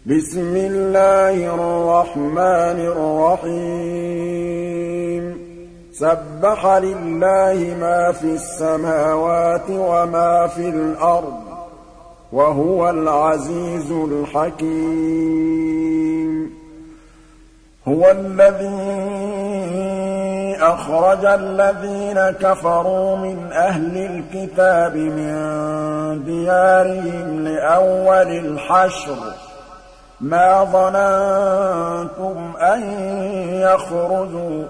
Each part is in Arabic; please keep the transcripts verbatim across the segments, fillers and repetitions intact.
بسم الله الرحمن الرحيم سبح لله ما في السماوات وما في الأرض وهو العزيز الحكيم هو الذي أخرج الذين كفروا من أهل الكتاب من ديارهم لأول الحشر ما ظننتم أن يخرجوا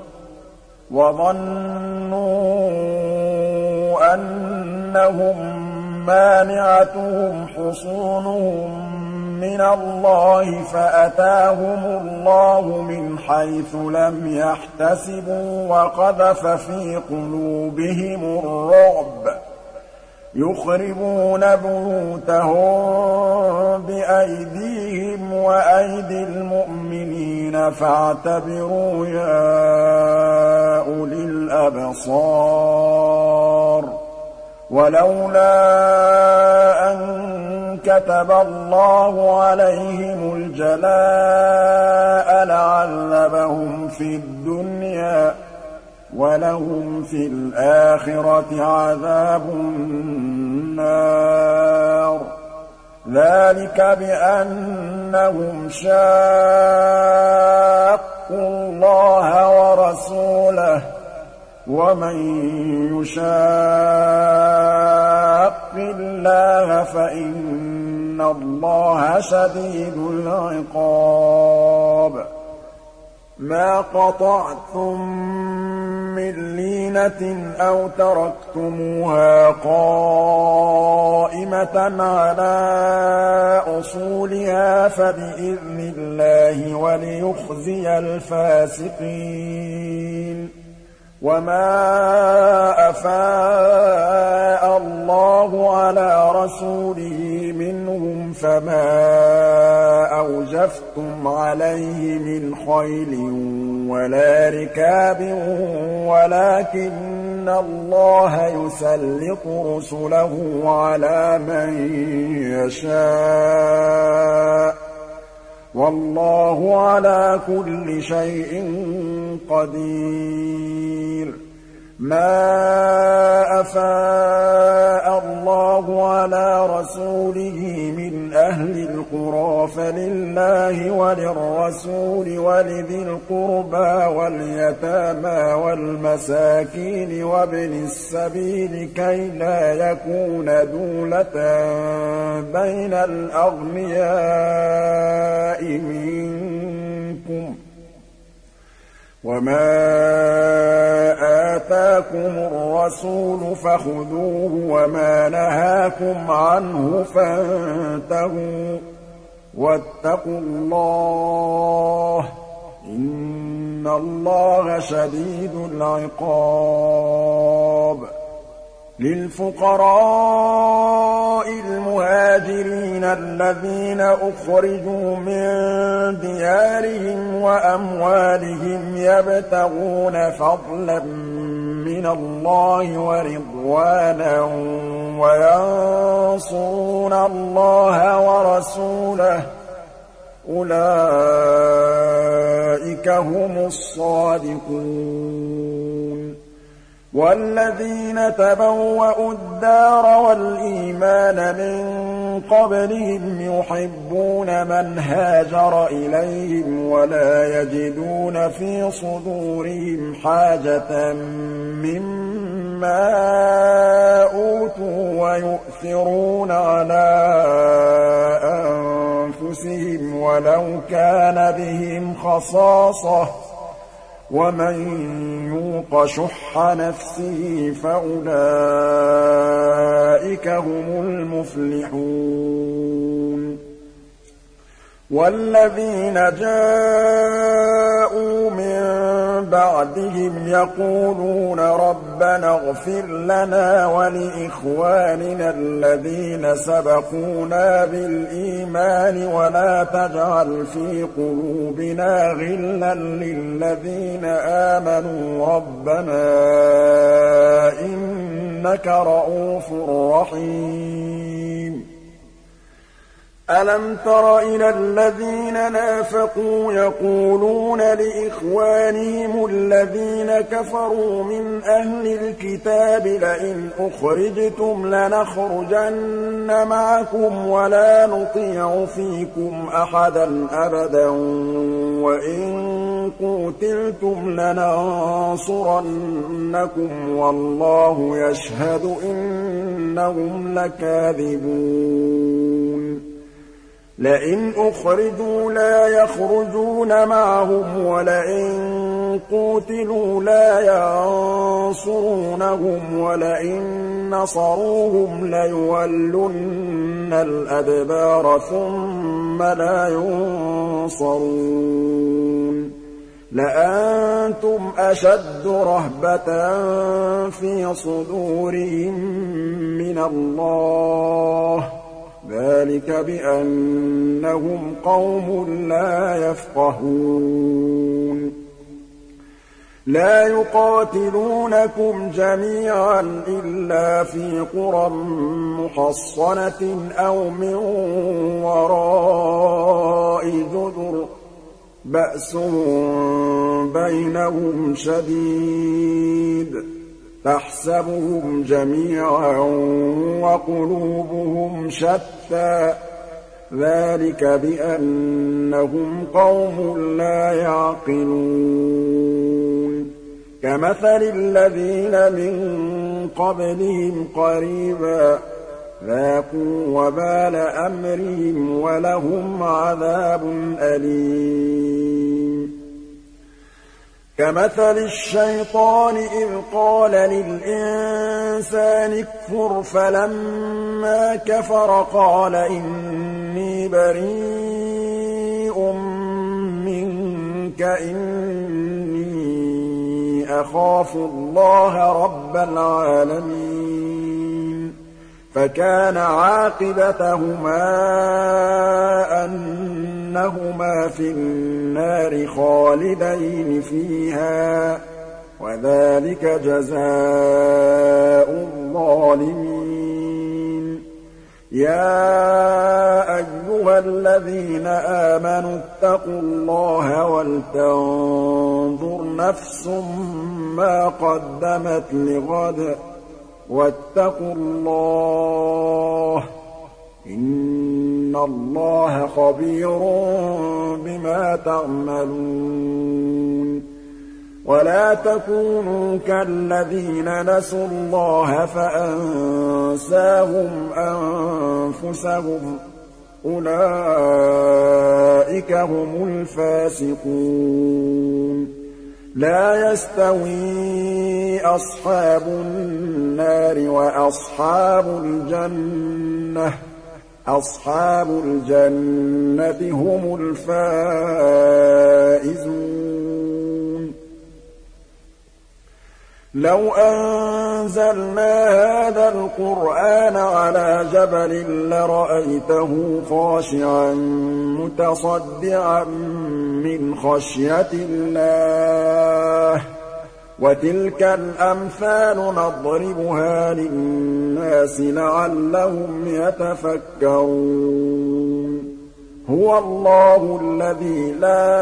وظنوا أنهم مانعتهم حصونهم من الله فأتاهم الله من حيث لم يحتسبوا وقذف في قلوبهم الرعب يخربون بيوتهم بأيديهم وأيدي المؤمنين فاعتبروا يا أولي الأبصار ولولا أن كتب الله عليهم الجلاء لعذبهم في الدنيا ولهم في الآخرة عذاب النار ذلك بأنهم شاقوا الله ورسوله ومن يشاق الله فإن الله شديد العقاب ما قطعتم من لينة أو تركتموها قائمة على أصولها فبإذن الله وليخزي الفاسقين وما أفاء الله على رسوله منهم فما أوجفتم عليه من خيل ولا ركاب ولكن الله يسلط رسله على من يشاء والله على كل شيء قدير ما أفاء الله على رسوله من أهل القرى فلله وللرسول ولذي القربى واليتامى والمساكين وابن السبيل كي لا يكون دولة بين الأغنياء منكم وما آتاكم الرسول فخذوه وما نهاكم عنه فانتهوا واتقوا الله إن الله شديد العقاب للفقراء المهاجرين الذين أخرجوا من ديارهم وأموالهم يبتغون فضلا من الله ورضوانا وينصرون الله ورسوله أولئك هم الصادقون والذين تبوأوا الدار والإيمان من قبلهم يحبون من هاجر إليهم ولا يجدون في صدورهم حاجة مما أوتوا ويؤثرون على أنفسهم ولو كان بهم خصاصة ومن يوق شح نفسه فأولئك هم المفلحون والذين جاءوا من بعدهم يقولون ربنا اغفر لنا ولإخواننا الذين سبقونا بالإيمان ولا تجعل في قلوبنا غلا للذين آمنوا ربنا إنك رءوف رحيم أَلَمْ تَرَ إِلَى الَّذِينَ نَافَقُوا يَقُولُونَ لِإِخْوَانِهِمُ الَّذِينَ كَفَرُوا مِنْ أَهْلِ الْكِتَابِ لَئِنْ أُخْرِجْتُمْ لَنَخْرُجَنَّ مَعَكُمْ وَلَا نُطِيعُ فِيكُمْ أَحَدًا أَبَدًا وَإِن قُوتِلْتُمْ لَنَنصُرَنَّكُمْ وَاللَّهُ يَشْهَدُ إِنَّهُمْ لَكَاذِبُونَ لئن أخرجوا لا يخرجون معهم ولئن قوتلوا لا ينصرونهم ولئن نصروهم ليولن الأدبار ثم لا ينصرون لأنتم أشد رهبة في صدورهم من الله ذلك بأنهم قوم لا يفقهون لا يقاتلونكم جميعا إلا في قرى محصنة أو من وراء جدر بأسهم بينهم شديد تحسبهم جميعا وقلوبهم شتى ذلك بأنهم قوم لا يعقلون كمثل الذين من قبلهم قريبا ذاقوا وبال أمرهم ولهم عذاب أليم كمثل الشيطان إذ قال للإنسان اكفر فلما كفر قال إني بريء منك إني أخاف الله رب العالمين فكان عاقبتهما أنهما في النار خالدين فيها وذلك جزاء الظالمين يا أيها الذين آمنوا اتقوا الله ولتنظر نفس ما قدمت لغد واتقوا الله إن الله خبير بما تعملون ولا تكونوا كالذين نسوا الله فأنساهم أنفسهم أولئك هم الفاسقون لا يستوي أصحاب النار وأصحاب الجنة أصحاب الجنة هم الفائزون لو أنزلنا هذا القرآن على جبل لرأيته خاشعا متصدعا من خشية الله وتلك الأمثال نضربها للناس لعلهم يتفكرون هو الله الذي لا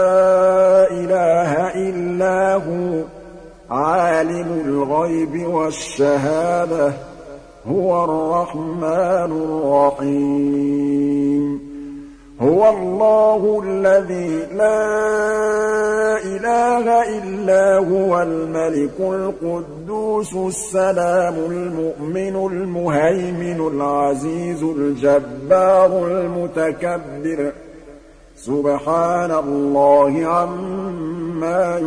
إله إلا هو عالم الغيب والشهادة هو الرحمن الرحيم هو الله الذي لا إله إلا هو الملك القدوس السلام المؤمن المهيمن العزيز الجبار المتكبر سبحان الله عما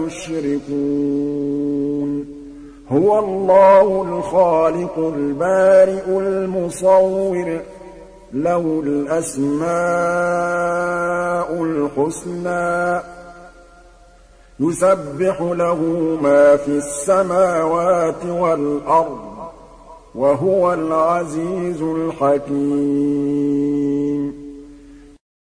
يشركون هو الله الخالق البارئ المصور له الأسماء الحسنى يسبح له ما في السماوات والأرض وهو العزيز الحكيم